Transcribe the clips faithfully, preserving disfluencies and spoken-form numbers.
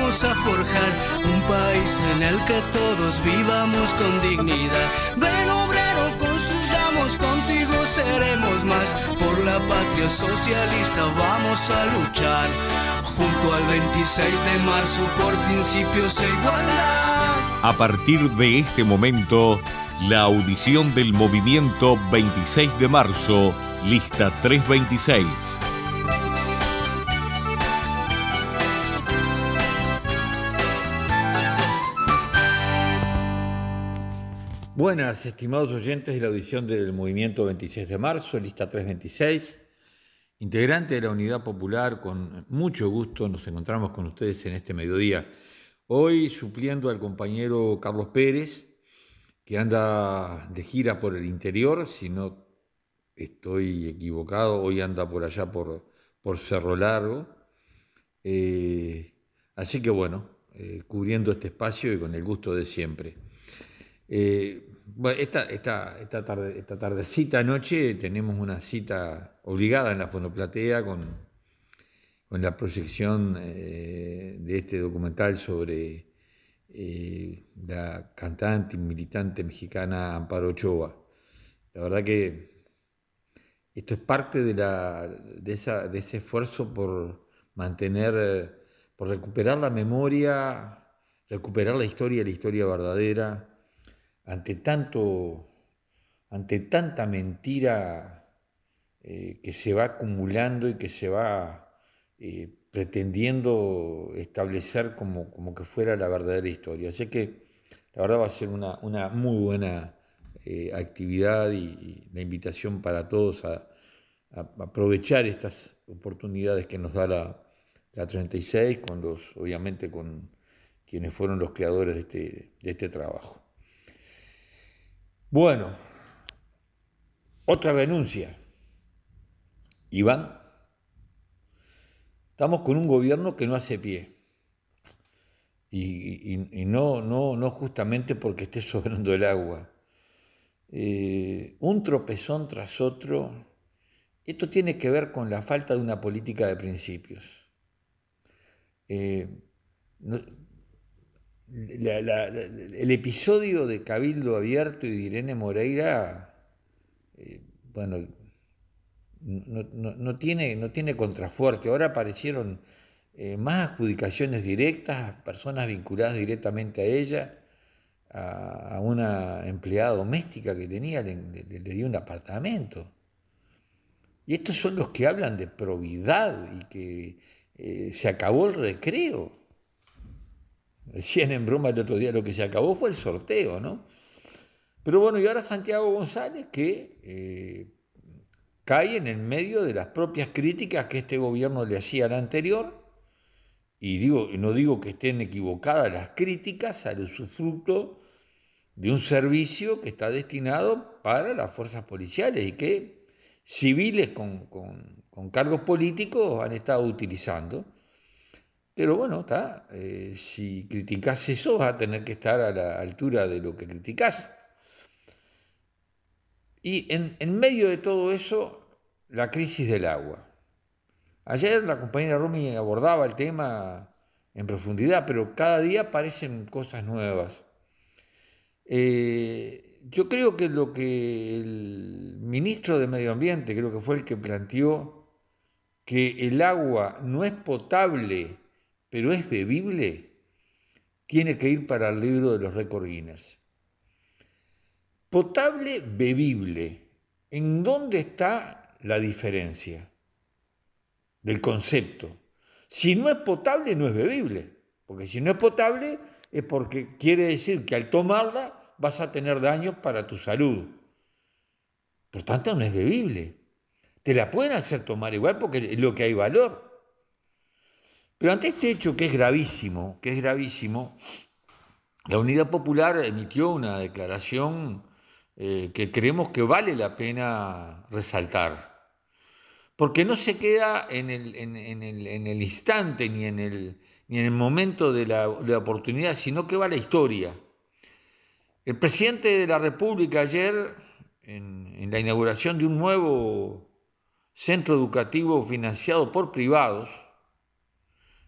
vamos a forjar un país en el que todos vivamos con dignidad. Ven obrero, construyamos, contigo seremos más. Por la patria socialista vamos a luchar, junto al veintiséis de marzo por principios e igualdad. A partir de este momento, la audición del movimiento veintiséis de marzo, lista trescientos veintiséis. Buenas, estimados oyentes de la audición del movimiento veintiséis de marzo, lista trescientos veintiséis. Integrante de la Unidad Popular, con mucho gusto nos encontramos con ustedes en este mediodía. Hoy supliendo al compañero Carlos Pérez, que anda de gira por el interior, si no estoy equivocado, hoy anda por allá por, por Cerro Largo. Eh, así que bueno, eh, cubriendo este espacio y con el gusto de siempre. Eh, bueno, esta, esta, esta, tarde, esta tardecita noche tenemos una cita obligada en la Fonoplatea con, con la proyección eh, de este documental sobre eh, la cantante y militante mexicana Amparo Ochoa. La verdad que esto es parte de, la, de, esa, de ese esfuerzo por mantener, por recuperar la memoria, recuperar la historia, la historia verdadera, ante tanto, ante tanta mentira eh, que se va acumulando y que se va eh, pretendiendo establecer como, como que fuera la verdadera historia. Así que la verdad va a ser una, una muy buena eh, actividad y, y la invitación para todos a, a aprovechar estas oportunidades que nos da la, la treinta y seis, con los, obviamente con quienes fueron los creadores de este, de este trabajo. Bueno, otra renuncia. Iván, estamos con un gobierno que no hace pie. Y, y, y no, no, no justamente porque esté sobrando el agua. Eh, un tropezón tras otro. Esto tiene que ver con la falta de una política de principios. Eh, no, La, la, la, el episodio de Cabildo Abierto y de Irene Moreira, eh, bueno, no, no, no, tiene, no tiene contrafuerte. Ahora aparecieron eh, más adjudicaciones directas, personas vinculadas directamente a ella, a, a una empleada doméstica que tenía, le, le, le dio un apartamento. Y estos son los que hablan de probidad y que eh, se acabó el recreo. Decían en broma el otro día, lo que se acabó fue el sorteo, ¿no? Pero bueno, y ahora Santiago González, que eh, cae en el medio de las propias críticas que este gobierno le hacía al anterior, y digo, no digo que estén equivocadas las críticas al usufructo de un servicio que está destinado para las fuerzas policiales y que civiles con, con, con cargos políticos han estado utilizando. Pero bueno, está, eh, si criticás eso vas a tener que estar a la altura de lo que criticás. Y en, en medio de todo eso, la crisis del agua. Ayer la compañera Romy abordaba el tema en profundidad, pero cada día aparecen cosas nuevas. Eh, yo creo que lo que el ministro de Medio Ambiente, creo que fue el que planteó que el agua no es potable, pero es bebible, tiene que ir para el libro de los récords Guinness. Potable, bebible. ¿En dónde está la diferencia del concepto? Si no es potable, no es bebible. Porque si no es potable, es porque quiere decir que al tomarla vas a tener daños para tu salud. Por tanto, no es bebible. Te la pueden hacer tomar igual porque es lo que hay valor. Pero ante este hecho que es gravísimo, que es gravísimo, la Unidad Popular emitió una declaración eh, que creemos que vale la pena resaltar, porque no se queda en el, en, en el, en el instante ni en el, ni en el momento de la, de la oportunidad, sino que va a la historia. El presidente de la República ayer, en, en la inauguración de un nuevo centro educativo financiado por privados,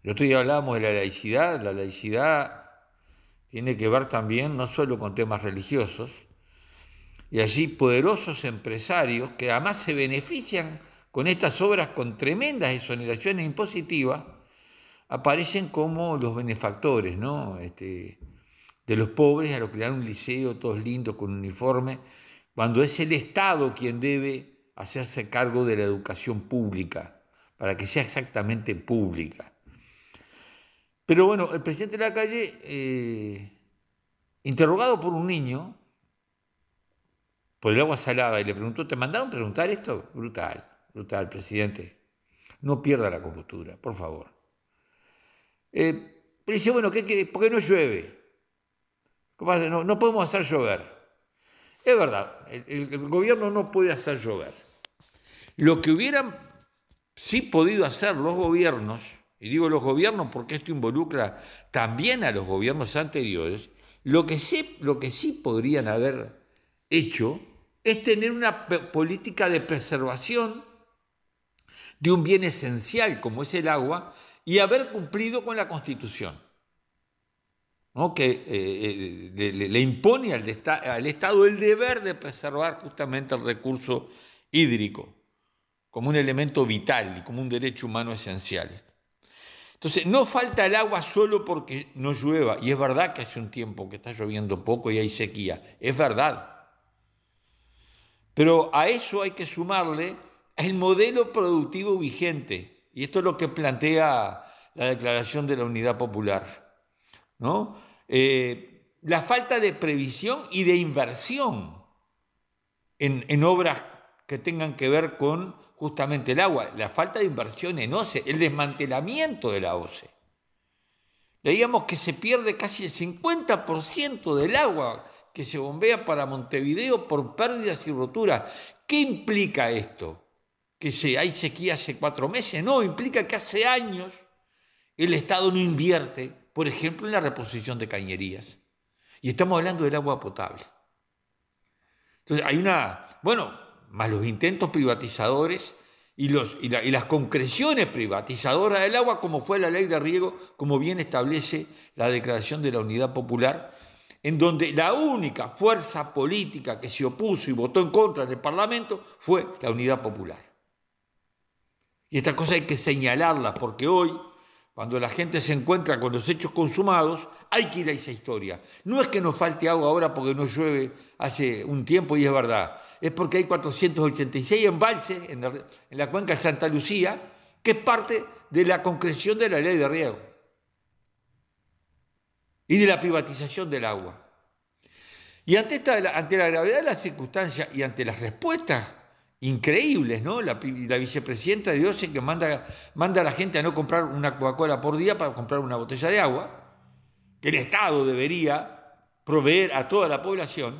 El otro día hablábamos de la laicidad. La laicidad tiene que ver también no solo con temas religiosos, y allí poderosos empresarios que además se benefician con estas obras con tremendas exoneraciones impositivas, aparecen como los benefactores, ¿no? Este, de los pobres, a los que le dan un liceo, todos lindos, con uniforme, cuando es el Estado quien debe hacerse cargo de la educación pública, para que sea exactamente pública. Pero bueno, el presidente de la calle, eh, interrogado por un niño, por el agua salada, y le preguntó, ¿te mandaron preguntar esto? Brutal, brutal, presidente. No pierda la compostura, por favor. Eh, pero dice, bueno, ¿qué, qué, ¿por qué no llueve? No, no podemos hacer llover. Es verdad, el, el, el gobierno no puede hacer llover. Lo que hubieran sí podido hacer los gobiernos, y digo los gobiernos porque esto involucra también a los gobiernos anteriores, lo que sí, lo que sí podrían haber hecho es tener una política de preservación de un bien esencial como es el agua y haber cumplido con la Constitución, ¿no? Que eh, le, le impone al, al Estado el deber de preservar justamente el recurso hídrico como un elemento vital y como un derecho humano esencial. Entonces, no falta el agua solo porque no llueva, y es verdad que hace un tiempo que está lloviendo poco y hay sequía, es verdad. Pero a eso hay que sumarle el modelo productivo vigente, y esto es lo que plantea la Declaración de la Unidad Popular, ¿no? Eh, la falta de previsión y de inversión en, en obras que tengan que ver con justamente el agua, la falta de inversión en O C E, el desmantelamiento de la O C E. Leíamos que se pierde casi el cincuenta por ciento del agua que se bombea para Montevideo por pérdidas y roturas. ¿Qué implica esto? ¿Que se, hay sequía hace cuatro meses? No, implica que hace años el Estado no invierte, por ejemplo, en la reposición de cañerías. Y estamos hablando del agua potable. Entonces hay una, bueno, más los intentos privatizadores y, los, y, la, y las concreciones privatizadoras del agua, como fue la ley de riego, como bien establece la Declaración de la Unidad Popular, en donde la única fuerza política que se opuso y votó en contra en el Parlamento fue la Unidad Popular. Y esta cosa hay que señalarla, porque hoy, cuando la gente se encuentra con los hechos consumados, hay que ir a esa historia. No es que nos falte agua ahora porque no llueve hace un tiempo, y es verdad. Es porque hay cuatrocientos ochenta y seis embalses en la, en la cuenca de Santa Lucía, que es parte de la concreción de la ley de riego y de la privatización del agua. Y ante, esta, ante la gravedad de las circunstancias y ante las respuestas increíbles, ¿no? La, la vicepresidenta de O C E que manda, manda a la gente a no comprar una Coca-Cola por día para comprar una botella de agua, que el Estado debería proveer a toda la población.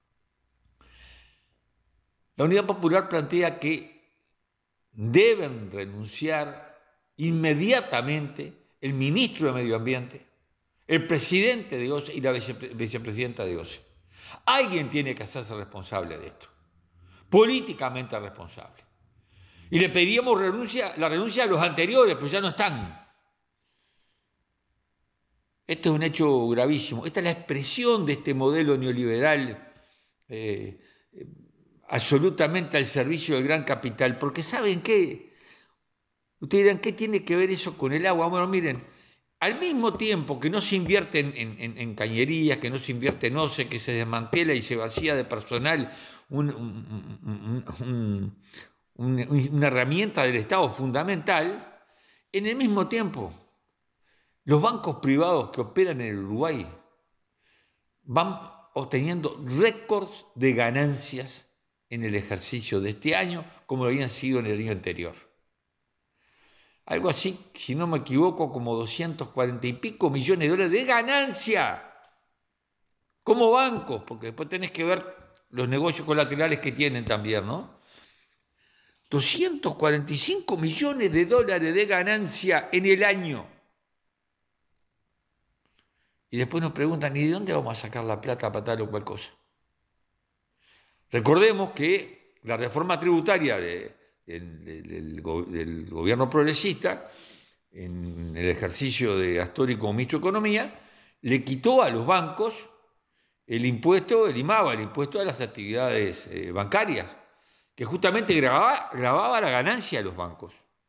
La Unidad Popular plantea que deben renunciar inmediatamente el ministro de Medio Ambiente, el presidente de O C E y la vicepresidenta de O C E. Alguien tiene que hacerse responsable de esto, políticamente responsable. Y le pedíamos renuncia, la renuncia a los anteriores, pero ya no están. Esto es un hecho gravísimo. Esta es la expresión de este modelo neoliberal eh, absolutamente al servicio del gran capital. Porque ¿saben qué? Ustedes dirán, ¿qué tiene que ver eso con el agua? Bueno, miren, al mismo tiempo que no se invierte en, en, en cañerías, que no se invierte en O C E, que se desmantela y se vacía de personal un, un, un, un, una herramienta del Estado fundamental, en el mismo tiempo los bancos privados que operan en el Uruguay van obteniendo récords de ganancias en el ejercicio de este año, como lo habían sido en el año anterior. Algo así, si no me equivoco, como doscientos cuarenta y pico millones de dólares de ganancia como bancos, porque después tenés que ver los negocios colaterales que tienen también, ¿no? doscientos cuarenta y cinco millones de dólares de ganancia en el año. Y después nos preguntan, ¿y de dónde vamos a sacar la plata para tal o cual cosa? Recordemos que la reforma tributaria de, de, de, del, del gobierno progresista en el ejercicio de Astori como ministro de Economía, le quitó a los bancos el impuesto, el IMABA, el impuesto a las actividades eh, bancarias, que justamente grababa, grababa la ganancia de los bancos.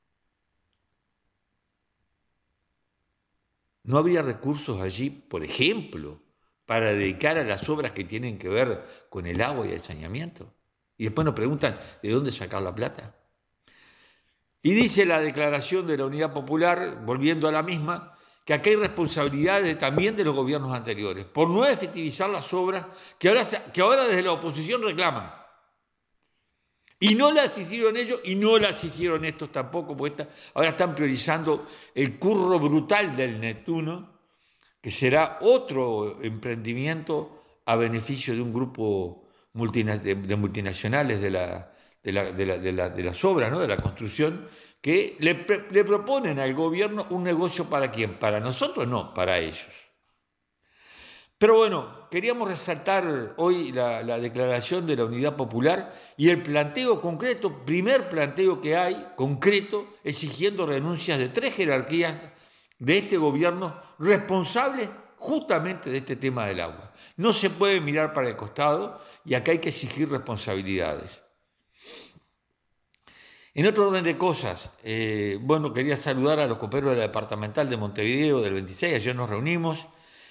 ¿No habría recursos allí, por ejemplo, para dedicar a las obras que tienen que ver con el agua y el saneamiento? Y después nos preguntan de dónde sacar la plata. Y dice la declaración de la Unidad Popular, volviendo a la misma, que aquí hay responsabilidades también de los gobiernos anteriores, por no efectivizar las obras que ahora, que ahora desde la oposición reclaman. Y no las hicieron ellos y no las hicieron estos tampoco, porque esta, ahora están priorizando el curro brutal del Neptuno, que será otro emprendimiento a beneficio de un grupo multina, de, de multinacionales de, la, de, la, de, la, de, la, de las obras, ¿no? De la construcción, que le, le proponen al gobierno un negocio para quién, para nosotros no, para ellos. Pero bueno, queríamos resaltar hoy la, la declaración de la Unidad Popular y el planteo concreto, primer planteo que hay, concreto, exigiendo renuncias de tres jerarquías de este gobierno responsables justamente de este tema del agua. No se puede mirar para el costado y acá hay que exigir responsabilidades. En otro orden de cosas, eh, bueno, quería saludar a los compañeros de la departamental de Montevideo del veintiséis, ayer nos reunimos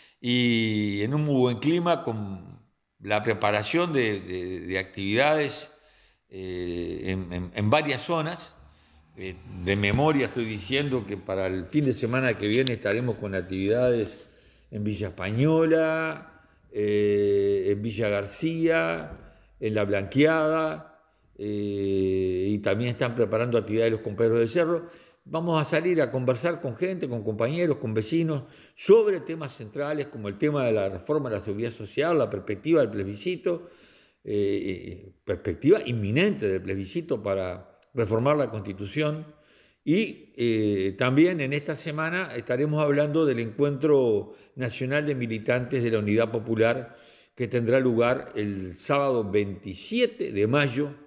y en un muy buen clima con la preparación de, de, de actividades eh, en, en, en varias zonas. Eh, de memoria estoy diciendo que para el fin de semana que viene estaremos con actividades en Villa Española, eh, en Villa García, en La Blanqueada, eh, y también están preparando actividades los compañeros del Cerro. Vamos a salir a conversar con gente, con compañeros, con vecinos, sobre temas centrales como el tema de la reforma de la seguridad social, la perspectiva del plebiscito, eh, perspectiva inminente del plebiscito para reformar la Constitución. Y eh, también en esta semana estaremos hablando del encuentro nacional de militantes de la Unidad Popular que tendrá lugar el sábado veintisiete de mayo,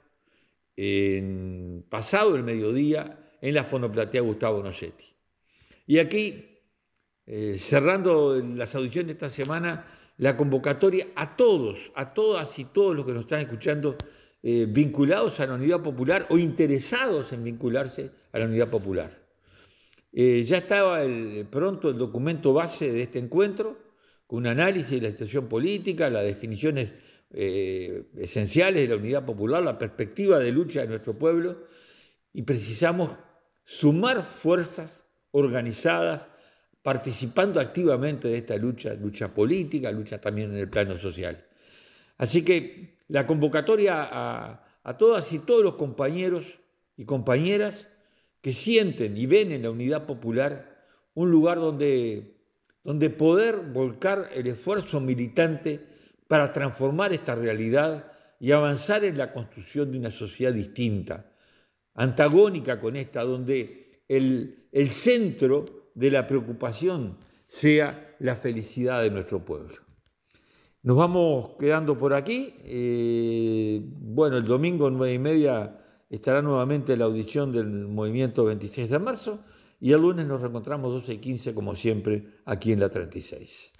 en, pasado el mediodía, en la Fonoplatea Gustavo Nochetti. Y aquí, eh, cerrando las audiciones de esta semana, la convocatoria a todos, a todas y todos los que nos están escuchando, eh, vinculados a la Unidad Popular o interesados en vincularse a la Unidad Popular. Eh, ya estaba el, pronto el documento base de este encuentro, con un análisis de la situación política, las definiciones eh, esenciales de la Unidad Popular, la perspectiva de lucha de nuestro pueblo, y precisamos sumar fuerzas organizadas, participando activamente de esta lucha, lucha política, lucha también en el plano social. Así que la convocatoria a, a todas y todos los compañeros y compañeras que sienten y ven en la Unidad Popular un lugar donde, donde poder volcar el esfuerzo militante para transformar esta realidad y avanzar en la construcción de una sociedad distinta, antagónica con esta, donde el, el centro de la preocupación sea la felicidad de nuestro pueblo. Nos vamos quedando por aquí. Eh, bueno, el domingo nueve y media estará nuevamente la audición del movimiento veintiséis de marzo y el lunes nos reencontramos doce y quince como siempre aquí en la treinta y seis.